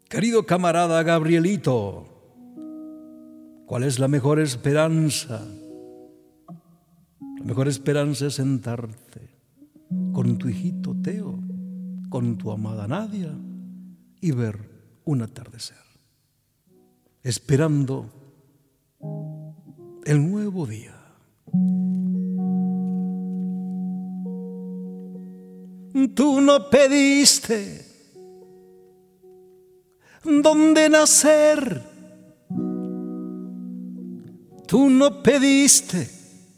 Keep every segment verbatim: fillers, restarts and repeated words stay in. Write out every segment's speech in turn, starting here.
Querido camarada Gabrielito, ¿cuál es la mejor esperanza? La mejor esperanza es sentarte con tu hijito Teo, con tu amada Nadia y ver un atardecer, esperando el nuevo día. Tú no pediste dónde nacer, tú no pediste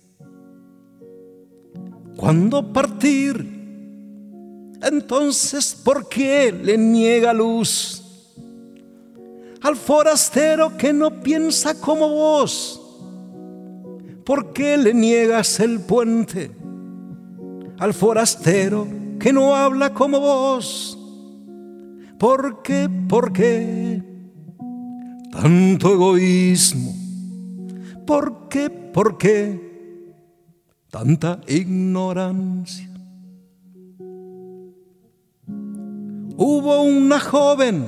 cuándo partir. Entonces, ¿por qué le niega luz al forastero que no piensa como vos? ¿Por qué le niegas el puente al forastero que no habla como vos? ¿Por qué, por qué tanto egoísmo? ¿Por qué, por qué tanta ignorancia? Hubo una joven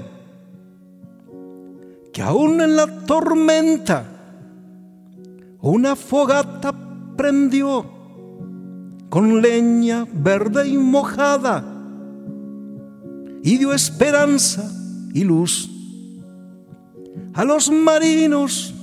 que aún en la tormenta una fogata prendió con leña verde y mojada y dio esperanza y luz a los marinos,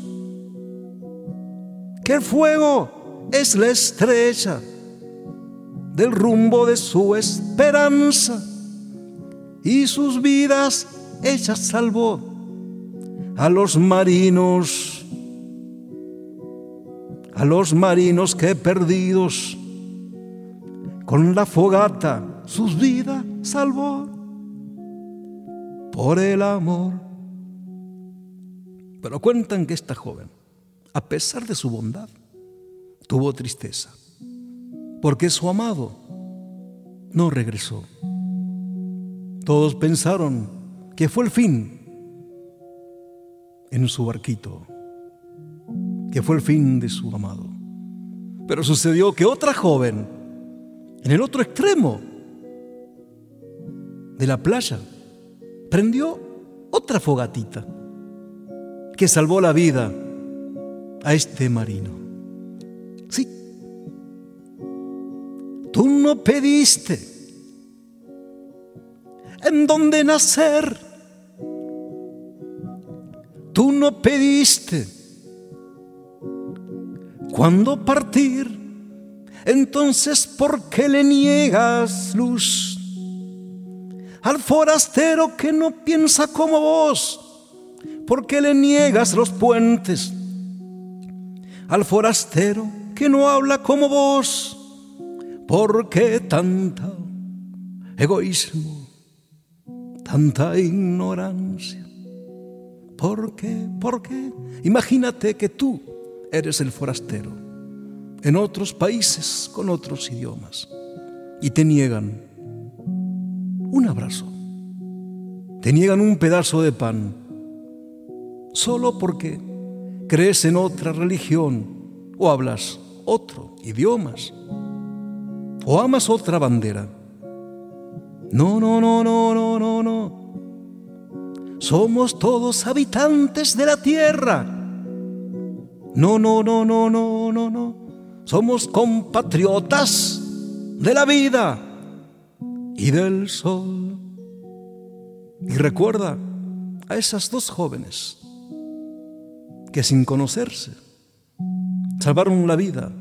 que el fuego es la estrella del rumbo de su esperanza, y sus vidas ella salvó a los marinos, a los marinos que perdidos con la fogata sus vidas salvó por el amor. Pero cuentan que esta joven, a pesar de su bondad, tuvo tristeza, porque su amado no regresó. Todos pensaron que fue el fin en su barquito, que fue el fin de su amado. Pero sucedió que otra joven, en el otro extremo de la playa, prendió otra fogatita que salvó la vida a este marino. Sí, tú no pediste en dónde nacer, tú no pediste cuándo partir. Entonces, ¿por qué le niegas luz al forastero que no piensa como vos? ¿Por qué le niegas los puentes al forastero que no habla como vos? ¿Por qué tanta egoísmo, tanta ignorancia? ¿Por qué? ¿Por qué? Imagínate que tú eres el forastero en otros países con otros idiomas y te niegan un abrazo, te niegan un pedazo de pan, solo porque crees en otra religión o hablas otro idiomas o amas otra bandera. No, no, no, no, no, no, no. Somos todos habitantes de la tierra. No, no, no, no, no, no, no. Somos compatriotas de la vida y del sol. Y recuerda a esas dos jóvenes que sin conocerse salvaron la vida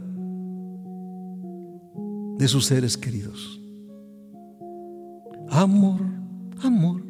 de sus seres queridos. Amor, amor,